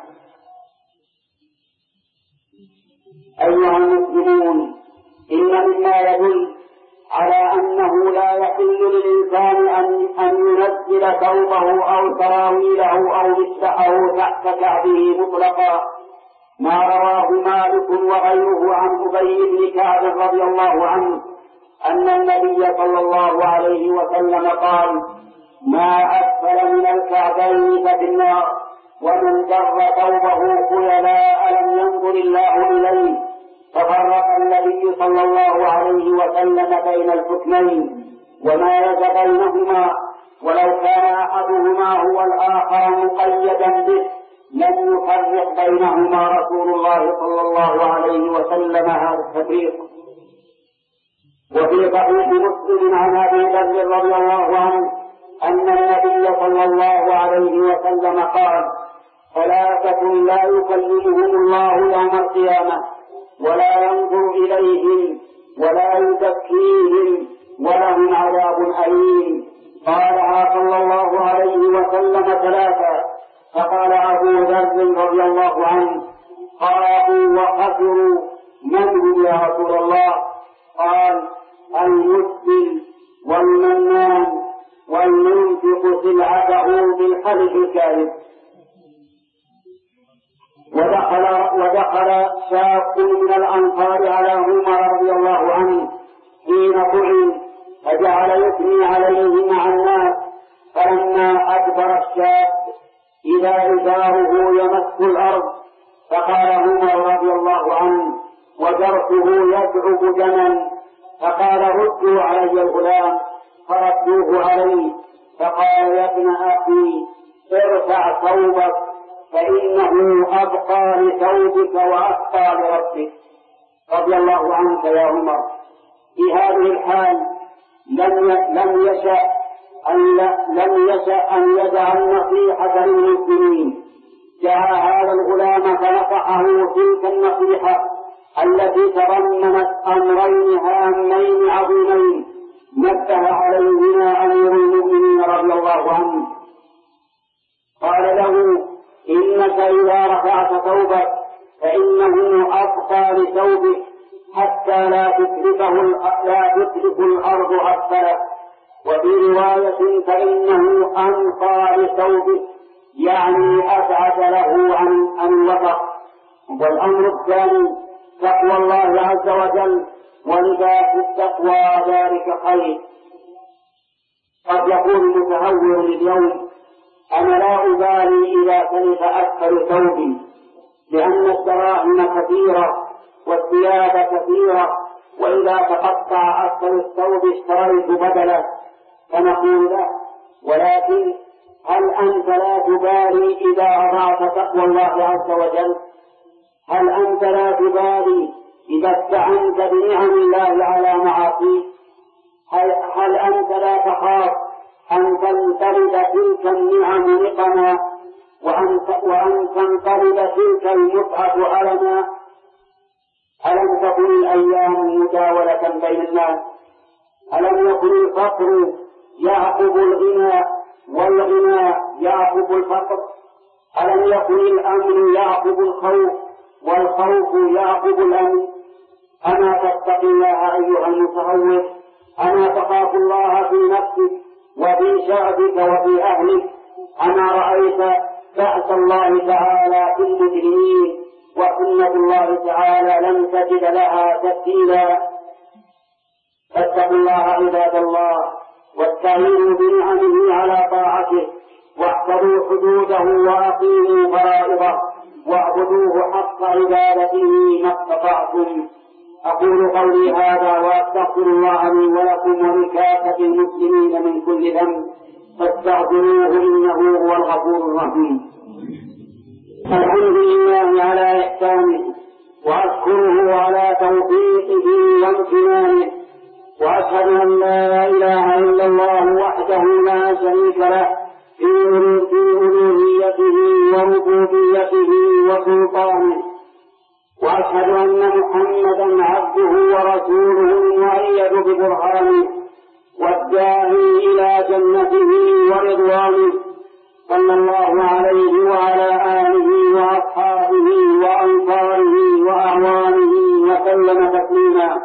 أيها المسلمون، إن مما يدل على أنه لا يحل للإنسان أن ينزل ثوبه أو سراويله أو مسحه تحت كعبه مطلقا ما رواه مالك وغيره عن أبي بن كعب رضي الله عنه أن النبي صلى الله عليه وسلم قال: ما أسفل من الكعبين ففي النار، ومن جر ثوبه خيلاء لم ينظر الله إليه. ففرق النبي صلى الله عليه وسلم بين الحكمين ومايز بينهما، ولو كان أحدهما هو الآخر مقيدا به لم يفرق بينهما رسول الله صلى الله عليه وسلم هذا التفريق. وفي صحيح مسلم عن أبي ذر رضي الله عنه أن النبي صلى الله عليه وسلم قال: ثلاثة لا يكلمهم الله يوم القيامة ولا ينظر إليهم ولا يزكيهم ولهم عذاب أليم. قالها صلى الله عليه وسلم ثلاثة. فقال أبو ذر رضي الله عنه: قالوا وخسروا من هم يا رسول الله؟ قال: المسبل والمنان والمنفق سلعته بالحلف الكاذب. ودخل, ودخل شاب من الأنصار على عمر رضي الله عنه حين طعن فجعل يثني عليه مع الناس، فلما أدبر الشاب إذا إزاره يمس الأرض، فقال عمر رضي الله عنه وجرحه يدعب دما، فقال: ردوا علي الغلام، فردوه عليه، فقال: يا ابن أخي ارفع ثوبك فإنه أبقى لثوبك وأبقى لربك. رضي الله عنك يا عمر. في هذه الحال لم لم يشأ أن لم يشأ أن يجعل نصيحة للمسلمين. جاء هذا الغلام فنصحه تلك النصيحة التي تضمنت أمرين هامين عظيمين نبه عليهما أمير المؤمنين رضي الله عنه. قال له: إنك إذا رفعت ثوبك فإنه أبقى لثوبك حتى لا تتركه لا تترك الأرض أسفله، وفي رواية فإنه أنقى لثوبك، يعني أبعد له عن الوسط. والأمر الثاني تقوى الله عز وجل، ولباس التقوى ذلك خير. قد يقول متهور اليوم: أنا لا أبالي إذا كلف أسفل ثوبي، لأن الدراهم كثيرة والثياب كثيرة، وإذا تقطع أسفل الثوب اشتريت بدله. فنقول له: ولكن هل أنت لا تبالي إذا أضعت تقوى الله عز وجل؟ هل أنت لا تبالي إذا استعنت بنعم الله على معاصيه؟ هل, هل أنت لا تخاف أن تنقلب تلك النعم نقما، وأن, وأن تنقلب تلك المتعة ألما؟ ألم تكن الأيام مجاولة بين الناس؟ ألم يكن الفقر يعقب الغنى والغنى يعقب الفقر؟ ألم يكن الأمن يعقب الخوف والخوف يعقب الأمن؟ أما تتقي الله أيها المتهور؟ أما تخاف الله في نفسك وفي شعبك وفي أهلك؟ أما رأيت بأس الله تعالى في المجرمين وسنة الله تعالى لم تجد لها تبديلا؟ فاتقوا الله عباد الله واستعينوا بنعمه على طاعته واحفظوا حدوده وأقيموا فرائضه واعبدوه حق عبادته ما استطعتم. أقول قولي هذا وأستغفر الله لي ولكم ولكافة المسلمين من كل ذنب فاستغفروه إنه هو الغفور الرحيم. الحمد لله على إحسانه وأشكره على توفيقه وامتنانه، وأشهد أن لا إله إلا الله وحده لا شريك له في ألوهيته وربوبيته وسلطانه، وأشهد أن محمدا عبده ورسوله المؤيد ببرهانه والداعي إلى جنته ورضوانه، صلى الله عليه وعلى آله وأصحابه وأنصاره وأعوانه وسلم تسليما.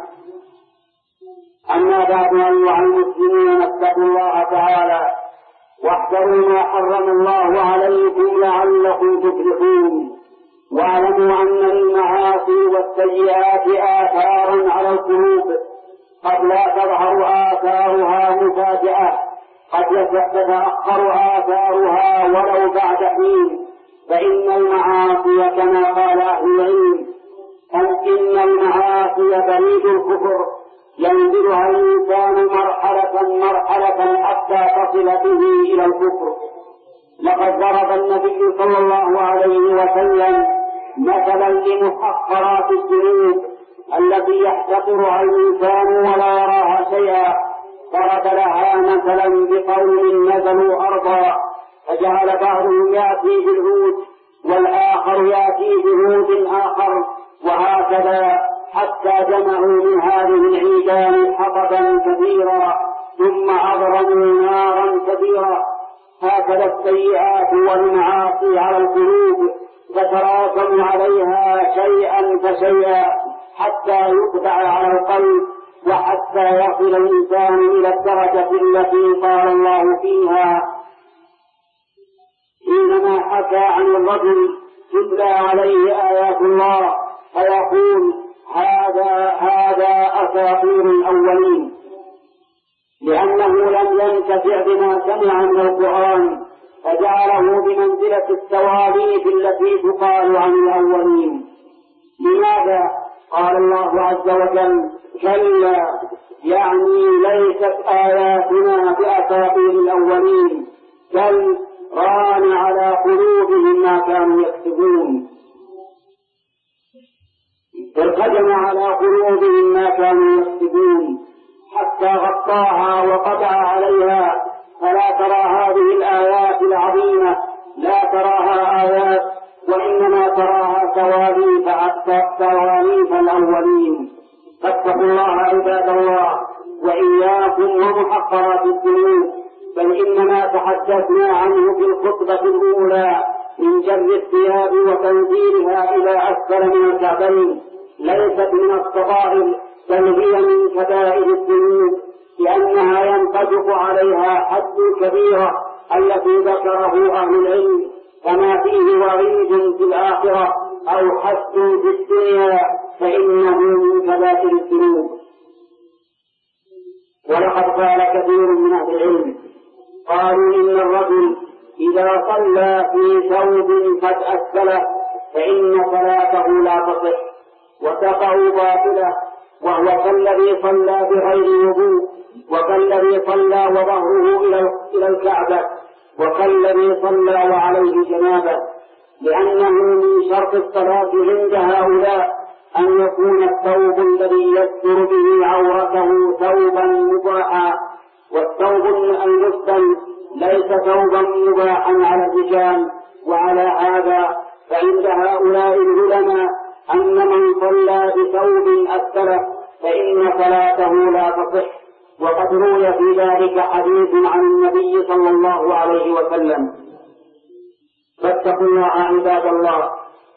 أما بعد أيها المسلمون اتقوا الله تعالى واحذروا ما حرم الله عليكم لعلكم تفلحون، واعلموا أن المعاصي والسيئات آثارا على القلوب قد لا تظهر آثارها مفاجأة، قد تتأخر آثارها ولو بعد حين، فإن المعاصي كما قال أهل العلم إن المعاصي بريد الكفر ينزلها الإنسان مرحلة مرحلة حتى تصل به إلى الكفر. لقد ضرب النبي صلى الله عليه وسلم مثلا لمحقرات الذنوب التي يحتقرها الإنسان ولا يراها شيئا، ضرب لها مثلا بقوم نزلوا أرضا فجعل بعضهم يأتي بالعود والآخر يأتي بعود آخر، وهكذا حتى جمعوا من هذه العيدان حطبا كثيرا ثم أضرموا نارا كبيرا. هكذا السيئات والمعاصي على القلوب تتراكم عليها شيئا فشيئا حتى يقطع على القلب، وحتى يصل الإنسان إلى الدرجة التي قال الله فيها حينما حكى عن الرجل تتلى عليه آيات الله فيقول هذا هذا أساطير الأولين، لأنه لم ينتفع بما سمع من القرآن فجعله بمنزلة التواريخ التي تقال عن الأولين. لماذا؟ قال الله عز وجل كلا، يعني ليست آياتنا بأساطير الأولين، بل ران على قلوبهم ما كانوا يكسبون، ارتجم على قلوبهم ما كانوا يكسبون حتى غطاها وقطع عليها، فلا ترى هذه الآيات العظيمة، لا تراها آيات وإنما تراها تواريخ تواريخ الأولين. فاتقوا الله عباد الله وإياكم ومحقرات الذنوب، بل إنما تحدثنا عنه في الخطبة الأولى من جر الثياب وتنزيلها إلى أسفل من الكعبين، ليست من الصغائر بل هي من كبائر الذنوب، لأنها ينطبق عليها حد الكبيرة التي ذكره أهل العلم، كما فيه وعيد في الآخرة أو حد في الدنيا فإنه من كبائر الذنوب. ولقد قال كثير من أهل العلم قالوا إن الرجل إذا صلى في ثوب قد أسفله فإن صلاته لا تصح وتقع باطلة، وهو كالذي صلى بغير وضوء، وكالذي صلى وظهره إلى الكعبة، وكالذي صلى وعليه جنابة، لأنه من شرط الصلاة عند هؤلاء أن يكون الثوب الذي يستر به عورته ثوبا مباحا، والثوب المسلم ليس ثوبا مباحا على الرجال. وعلى هذا فعند هؤلاء العلماء أن من صلى بثوب أسفله فإن صلاته لا تصح، وقد روي في ذلك حديث عن النبي صلى الله عليه وسلم. فاتقوا الله عباد الله.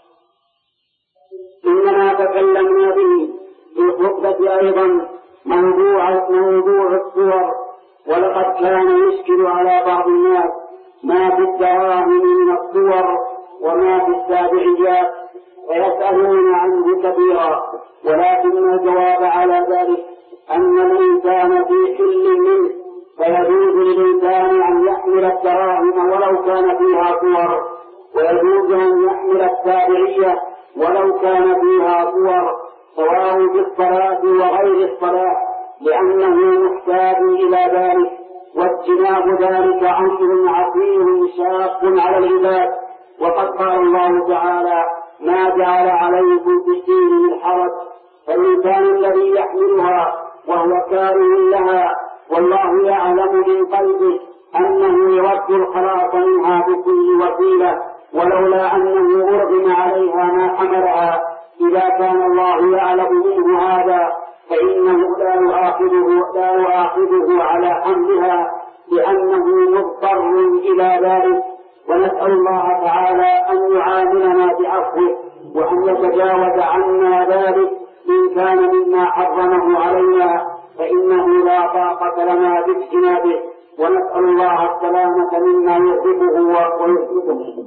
إننا تكلمنا به في الخطبة أيضا موضوع موضوع الصور، ولقد كان يشكل على بعض الناس ما في الدراهم من الصور وما في التابعيات، ويسألون عنه كثيرا، ولكن الجواب على ذلك أن الإنسان في حل منه، فيجوز للإنسان أن يحمل الدراهم ولو كان فيها صور، ويجوز أن يحمل التابعية ولو كان فيها صور، سواء في الصلاة وغير الصلاة، لأنه محتاج إلى ذلك، واجتناب ذلك أمر عظيم شاق على العباد. وقد قال الله تعالى: ما جعل عليكم في الدين من حرج، فالإنسان الذي يحملها وهو كاره لها والله يعلم من قلبه أنه يود الخلاص منها بكل وسيلة، ولولا أنه أرغم عليها ما حملها. إذا كان الله يعلم منه هذا فإنه لا يؤاخذه لا يؤاخذه على حملها، لأنه مضطر إلى ذلك. ونسأل الله تعالى أن يعاملنا بعفوه، وأن يتجاوز عنا ذلك إن كان مما حرمه علينا، فإنه لا طاقة لنا باجتنابه، ونسأل الله السلامة مما يغضبه ويسلطه.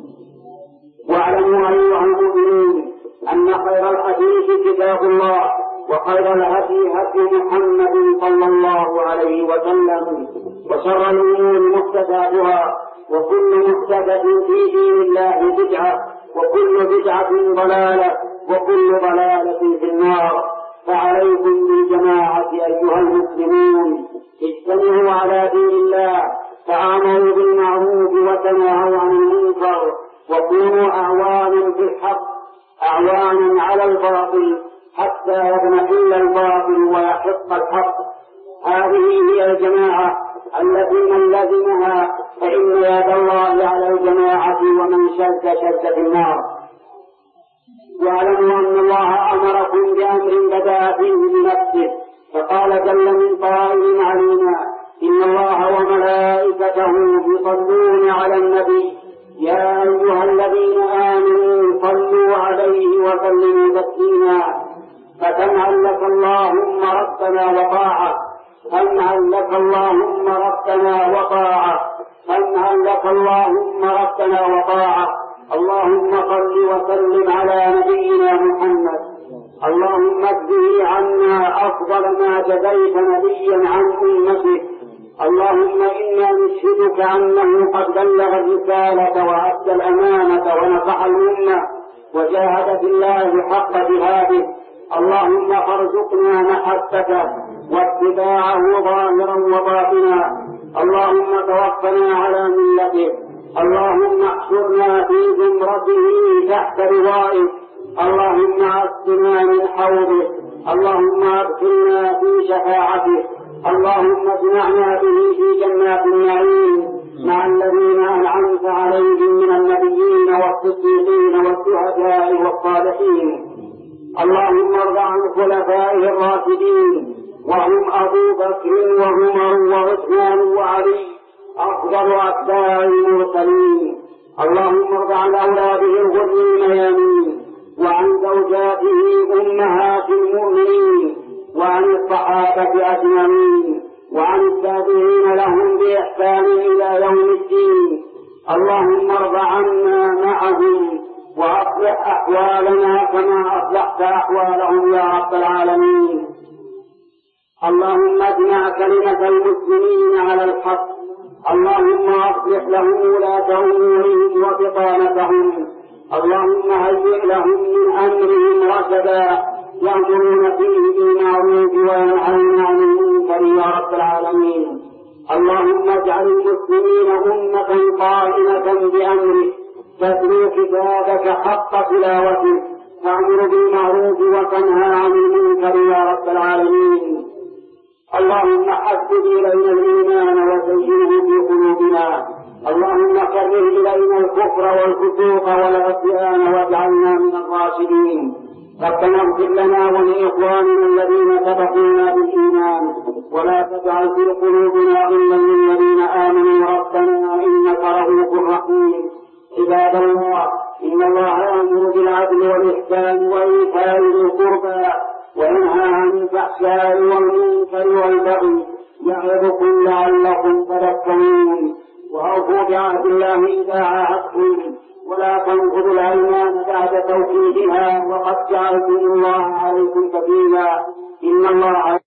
واعلموا أيها المؤمنين أن خير الحديث كتاب الله، وخير الهدي هدي محمد صلى الله عليه وسلم، وشر الأمور محدثاتها، وكل محدثة في دين الله بدعة، وكل بدعة ضلالة، وكل ضلالة في النار. فعليكم بالجماعة أيها المسلمون، اجتمعوا على دين الله، تعاملوا بالمعروف وتناهوا عن المنكر، وكونوا أعوانا في الحق، أعوانا على الباطل، حتى يضمحل الباطل ويحق الحق. هذه هي الجماعة التي من لزمها فإن يد الله على الجماعة، ومن شد شد في النار. واعلموا أن الله أمركم بأمر بدأ فيه بنفسه، فقال جل من قائل علينا: إن الله وملائكته يصلون على النبي يا أيها الذين آمنوا صلوا عليه وسلموا تسليما. فسمعا لك اللهم ربنا وطاعة، سمعا لك اللهم ربنا وطاعة، سمعا لك اللهم ربنا وطاعة. اللهم صل وسلم على نبينا محمد، اللهم اجزه عنا أفضل ما جزيت نبيا عن أمته. اللهم إنا نشهدك أنه قد بلغ الرسالة وأدى الأمانة ونصح الأمة وجاهد في الله حق جهاده. اللهم فارزقنا محبته واتباعه ظاهرا وباطنا. اللهم توفنا على ملته. اللهم احشرنا في زمرته تحت رضائه. اللهم اسقنا من حوضه. اللهم ادخلنا في شفاعته. اللهم اجمعنا به في جنات النعيم مع الذين انعمت عليهم من النبيين والصديقين والشهداء والصالحين. اللهم ارض عن خلفائه الراشدين، وهم ابو بكر وعمر وعثمان وعلي افضل اتباع المرسلين. اللهم ارض عن اولاده الغر الميامين، وعن زوجاته امهات المؤمنين، وعن الصحابه اجمعين، وعن التابعين لهم باحسان الى يوم الدين. اللهم ارض عنا معهم، واصلح احوالنا كما اصلحت احوالهم يا رب العالمين. اللهم اجمع كلمة المسلمين على الحق. اللهم اصلح لهم ولاة امورهم وبطانتهم. اللهم هيئ لهم من امرهم رشدا يأمرون فيه بالمعروف وينهون عن المنكر يا رب العالمين. اللهم اجعل المسلمين أمة قائمة بأمرك، تتلو كتابك حق تلاوته، تأمر بالمعروف وتنهى عن المنكر يا رب العالمين. اللهم حبب إلينا الإيمان وزينه في قلوبنا. اللهم كره إلينا الكفر والفسوق والعصيان واجعلنا من الراشدين. ربنا اغفر لنا ولإخواننا الذين سبقونا بالإيمان ولا تجعل في قلوبنا غلا للذين آمنوا ربنا إنك رؤوف رحيم. عباد الله، إن الله يأمر بالعدل والإحسان وإيتاء ذي القربى وينهى عن الفحشاء والمنكر والبغي يعظكم لعلكم تذكرون. وأوفوا بعهد الله إذا عاهدتم ولا تنقضوا الأيمان بعد توكيدها وقد جعلتم الله عليكم كفيلا إن الله